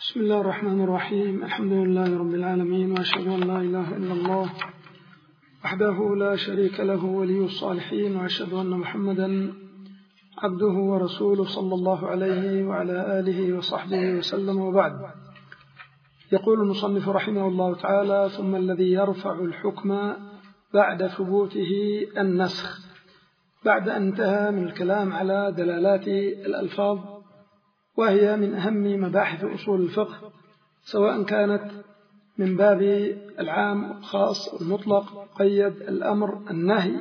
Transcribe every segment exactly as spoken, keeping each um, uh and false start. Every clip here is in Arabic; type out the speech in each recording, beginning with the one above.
بسم الله الرحمن الرحيم. الحمد لله رب العالمين، وأشهد أن لا إله إلا الله وحده لا شريك له ولي الصالحين، وأشهد أن محمدا عبده ورسوله صلى الله عليه وعلى آله وصحبه وسلم، وبعد. يقول المصنف رحمه الله تعالى: ثم الذي يرفع الحكم بعد ثبوته النسخ، بعد أن انتهى من الكلام على دلالات الألفاظ، وهي من أهم مباحث أصول الفقه، سواء كانت من باب العام الخاص المطلق قيد الأمر النهي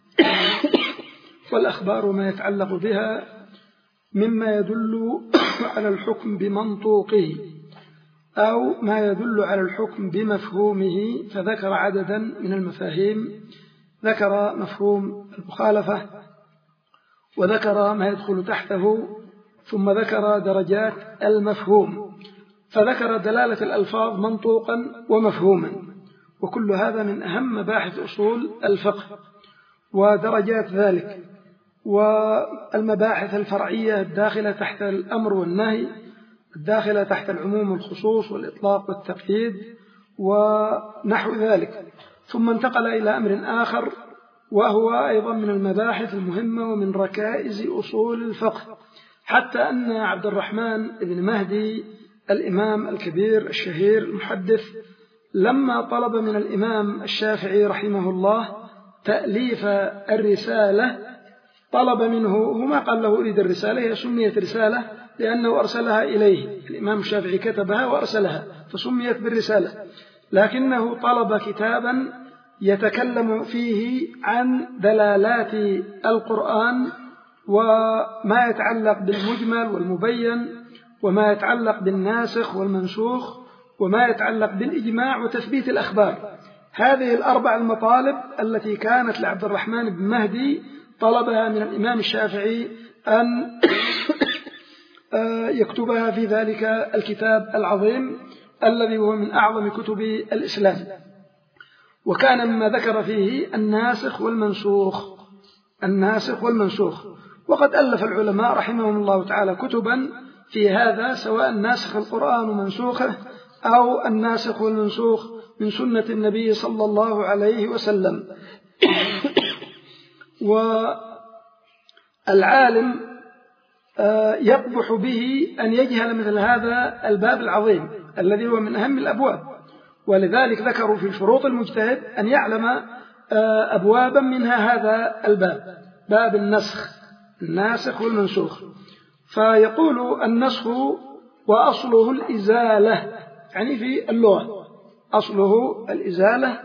والأخبار وما يتعلق بها مما يدل على الحكم بمنطوقه أو ما يدل على الحكم بمفهومه. فذكر عددا من المفاهيم، ذكر مفهوم المخالفة، وذكر ما يدخل تحته، ثم ذكر درجات المفهوم، فذكر دلالة الألفاظ منطوقا ومفهوما، وكل هذا من أهم مباحث أصول الفقه ودرجات ذلك، والمباحث الفرعية الداخلة تحت الأمر والنهي، الداخلة تحت العموم والخصوص والإطلاق والتقييد ونحو ذلك. ثم انتقل إلى أمر آخر، وهو أيضا من المباحث المهمة ومن ركائز أصول الفقه، حتى أن عبد الرحمن بن مهدي الإمام الكبير الشهير المحدث لما طلب من الإمام الشافعي رحمه الله تأليف الرسالة، طلب منه، هو ما قال له أريد الرسالة، هي سميت رسالة لأنه أرسلها إليه، الإمام الشافعي كتبها وأرسلها فسميت بالرسالة، لكنه طلب كتابا يتكلم فيه عن دلالات القرآن وما يتعلق بالمجمل والمبين، وما يتعلق بالناسخ والمنسوخ، وما يتعلق بالإجماع وتثبيت الأخبار. هذه الأربع المطالب التي كانت لعبد الرحمن بن مهدي طلبها من الإمام الشافعي أن يكتبها في ذلك الكتاب العظيم الذي هو من أعظم كتب الإسلام، وكان مما ذكر فيه الناسخ والمنسوخ الناسخ والمنسوخ وقد ألف العلماء رحمهم الله تعالى كتبا في هذا، سواء ناسخ القرآن ومنسوخه أو الناسخ والمنسوخ من سنة النبي صلى الله عليه وسلم. والعالم يقبح به أن يجهل مثل هذا الباب العظيم الذي هو من أهم الأبواب، ولذلك ذكروا في شروط المجتهد أن يعلم أبوابا منها هذا الباب، باب النسخ، الناسخ والمنسوخ. فيقول النسخ وأصله الإزالة، يعني في اللغة أصله الإزالة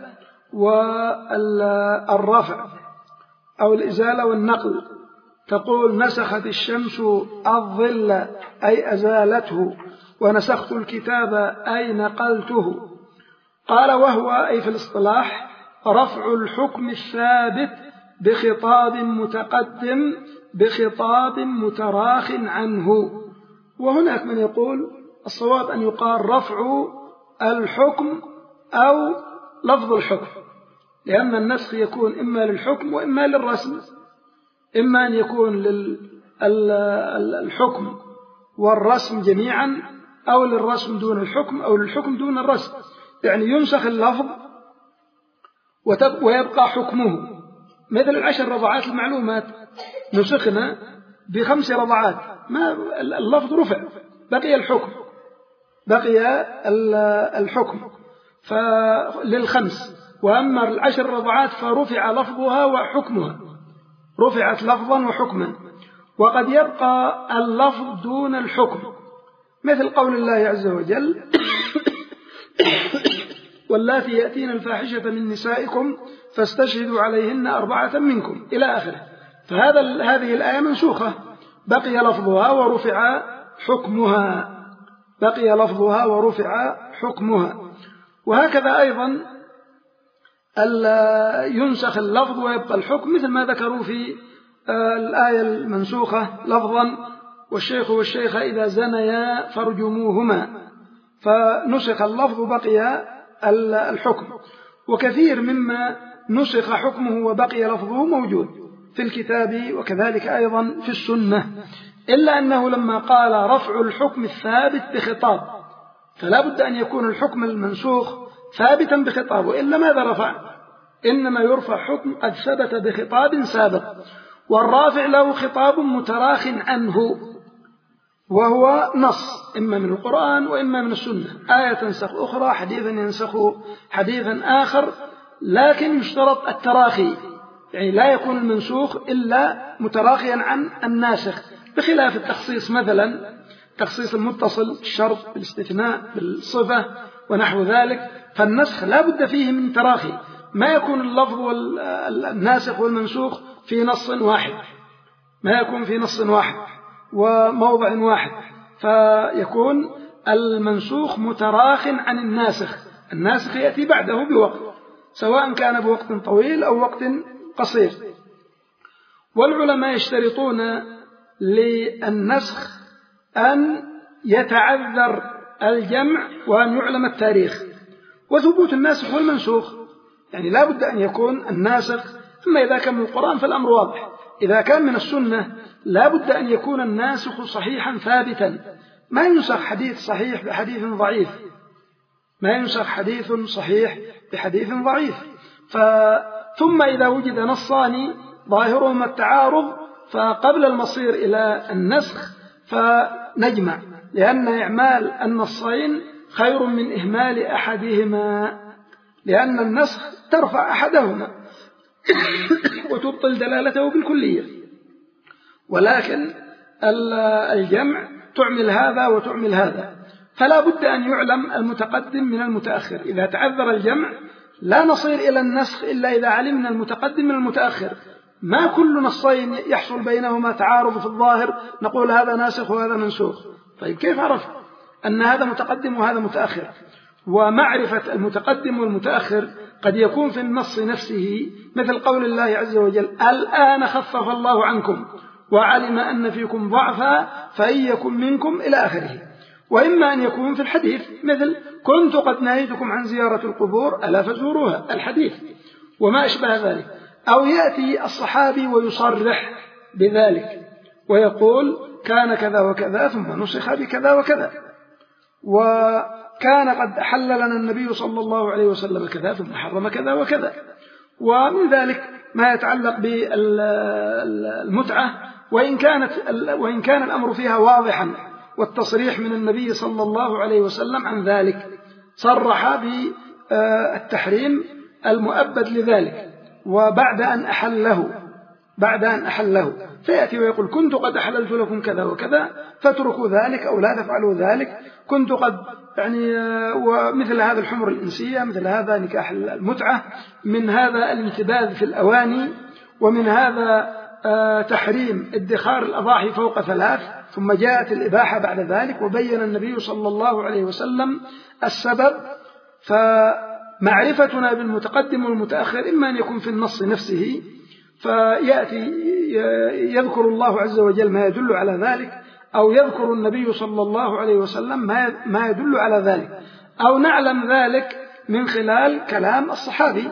والرفع أو الإزالة والنقل. تقول نسخت الشمس الظل أي أزالته، ونسخت الكتاب أي نقلته. قال وهو أي في الاصطلاح رفع الحكم الثابت بخطاب متقدم بخطاب متراخ عنه. وهناك من يقول الصواب أن يقال رفع الحكم أو لفظ الحكم، لأن النسخ يكون إما للحكم وإما للرسم، إما أن يكون للحكم والرسم جميعا، أو للرسم دون الحكم، أو للحكم دون الرسم، يعني ينسخ اللفظ ويبقى حكمه، مثل العشر رضعات المعلومات نسخنا بخمس رضعات، ما اللفظ رفع، بقي الحكم بقي الحكم للخمس، وأما العشر رضعات فرفع لفظها وحكمها، رفعت لفظا وحكما. وقد يبقى اللفظ دون الحكم، مثل قول الله عز وجل واللاتي يأتين الفاحشة من نسائكم فاستشهدوا عليهن أربعة منكم إلى آخره. فهذا هذه الآية منسوخة، بقي لفظها ورفع حكمها بقي لفظها ورفع حكمها. وهكذا أيضا ينسخ اللفظ ويبقى الحكم، مثل ما ذكروا في الآية المنسوخة لفظا والشيخ والشيخة إذا زنيا فارجموهما، فنسخ اللفظ بقي الحكم. وكثير مما نسخ حكمه وبقي لفظه موجود في الكتاب وكذلك أيضا في السنة، إلا أنه لما قال رفع الحكم الثابت بخطاب فلا بد أن يكون الحكم المنسوخ ثابتا بخطابه، إلا ماذا رفع؟ إنما يرفع حكم قد ثبت بخطاب سابق، والرافع له خطاب متراخ عنه، وهو نص إما من القرآن وإما من السنة، آية تنسخ أخرى، حديثا ينسخ حديثا آخر، لكن يشترط التراخي، يعني لا يكون المنسوخ إلا متراخيا عن الناسخ، بخلاف التخصيص مثلا تخصيص المتصل الشرط بالاستثناء بالصفة ونحو ذلك، فالنسخ لا بد فيه من تراخي، ما يكون اللفظ والناسخ والمنسوخ في نص واحد، ما يكون في نص واحد وموضع واحد، فيكون المنسوخ متراخ عن الناسخ، الناسخ يأتي بعده بوقت، سواء كان بوقت طويل أو وقت قصير. والعلماء يشترطون للنسخ أن يتعذر الجمع وأن يعلم التاريخ وثبوت الناسخ والمنسوخ، يعني لا بد أن يكون الناسخ، أما إذا كان من القرآن فالأمر واضح، إذا كان من السنة لا بد أن يكون الناسخ صحيحا ثابتا، ما ينسخ حديث صحيح بحديث ضعيف، ما ينسخ حديث صحيح بحديث ضعيف. ثم إذا وجد نصان ظاهرهما التعارض فقبل المصير إلى النسخ فنجمع، لأن إعمال النصين خير من إهمال أحدهما، لأن النسخ ترفع أحدهما وتبطل دلالته بالكلية، ولكن الجمع تعمل هذا وتعمل هذا، فلا بد أن يعلم المتقدم من المتأخر. إذا تعذر الجمع لا نصير إلى النسخ إلا إذا علمنا المتقدم من المتأخر، ما كل نصين يحصل بينهما تعارض في الظاهر نقول هذا ناسخ وهذا منسوخ، طيب كيف عرف أن هذا متقدم وهذا متأخر؟ ومعرفة المتقدم والمتأخر قد يكون في النص نفسه، مثل قول الله عز وجل الآن خفف الله عنكم وعلم أن فيكم ضعفا فإن يكن منكم إلى آخره، وإما أن يكون في الحديث مثل كنت قد نهيتكم عن زيارة القبور ألا فزوروها الحديث وما أشبه ذلك، أو يأتي الصحابي ويصرح بذلك ويقول كان كذا وكذا ثم نسخ بكذا وكذا، وكان قد أحل لنا النبي صلى الله عليه وسلم كذا ثم حرم كذا وكذا. ومن ذلك ما يتعلق بالمتعة، وإن كانت وإن كان الأمر فيها واضحا والتصريح من النبي صلى الله عليه وسلم عن ذلك، صرح بالتحريم المؤبد لذلك وبعد أن أحله بعد أن أحله فيأتي ويقول كنت قد أحللت لكم كذا وكذا فاتركوا ذلك أو لا تفعلوا ذلك، كنت قد يعني ومثل هذا الحمر الإنسية، مثل هذا نكاح المتعة، من هذا الانتباذ في الأواني، ومن هذا تحريم ادخار الأضاحي فوق ثلاث، ثم جاءت الإباحة بعد ذلك وبين النبي صلى الله عليه وسلم السبب. فمعرفتنا بالمتقدم والمتأخر إما أن يكون في النص نفسه فيأتي يذكر الله عز وجل ما يدل على ذلك، أو يذكر النبي صلى الله عليه وسلم ما يدل على ذلك، أو نعلم ذلك من خلال كلام الصحابي،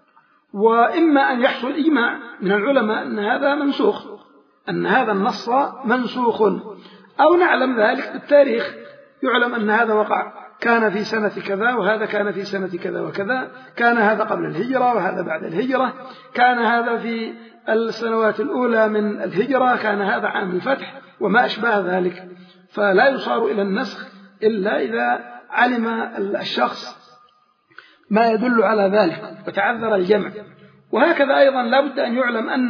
وإما أن يحصل إجماع من العلماء أن هذا منسوخ، أن هذا النص منسوخ، أو نعلم ذلك بالتاريخ، يعلم أن هذا وقع كان في سنة كذا وهذا كان في سنة كذا وكذا، كان هذا قبل الهجرة وهذا بعد الهجرة، كان هذا في السنوات الأولى من الهجرة، كان هذا عام الفتح وما أشبه ذلك. فلا يصار إلى النسخ إلا إذا علم الشخص ما يدل على ذلك وتعذر الجمع. وهكذا أيضا لا بد أن يعلم أن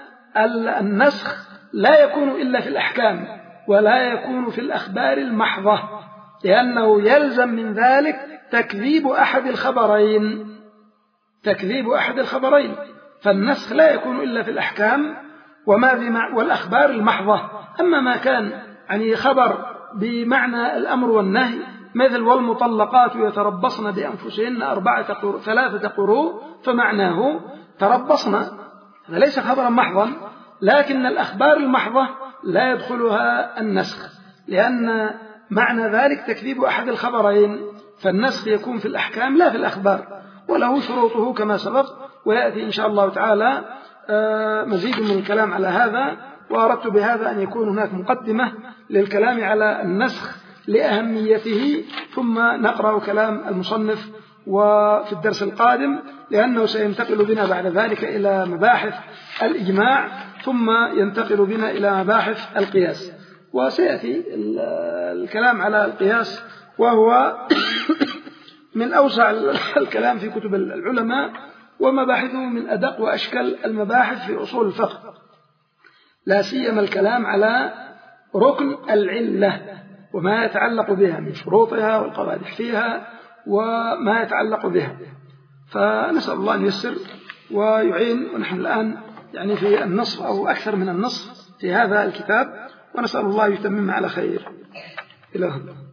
النسخ لا يكون إلا في الأحكام ولا يكون في الأخبار المحضة، لأنه يلزم من ذلك تكذيب أحد الخبرين تكذيب أحد الخبرين فالنسخ لا يكون إلا في الأحكام وما في مع والأخبار المحضة. أما ما كان يعني خبر بمعنى الأمر والنهي، مثل والمطلقات يتربصن بأنفسهن أربعة قروء ثلاثة قروء، فمعناه تربصن، هذا ليس خبرا محضا، لكن الأخبار المحضة لا يدخلها النسخ، لأن معنى ذلك تكذيب أحد الخبرين، فالنسخ يكون في الأحكام لا في الأخبار، وله شروطه كما سبق، ويأتي إن شاء الله تعالى مزيد من الكلام على هذا. وأردت بهذا أن يكون هناك مقدمة للكلام على النسخ، لأهميته، ثم نقرأ كلام المصنف وفي الدرس القادم، لأنه سينتقل بنا بعد ذلك إلى مباحث الإجماع، ثم ينتقل بنا إلى مباحث القياس. وسيأتي الكلام على القياس، وهو من أوسع الكلام في كتب العلماء، ومباحثه من أدق وأشكل المباحث في أصول الفقه، لا سيما الكلام على ركن العلة وما يتعلق بها من شروطها والقوادح فيها وما يتعلق بها. فنسأل الله أن ييسر ويعين، ونحن الآن يعني في النصف أو أكثر من النصف في هذا الكتاب، ونسأل الله يتمم على خير. إلى هنا.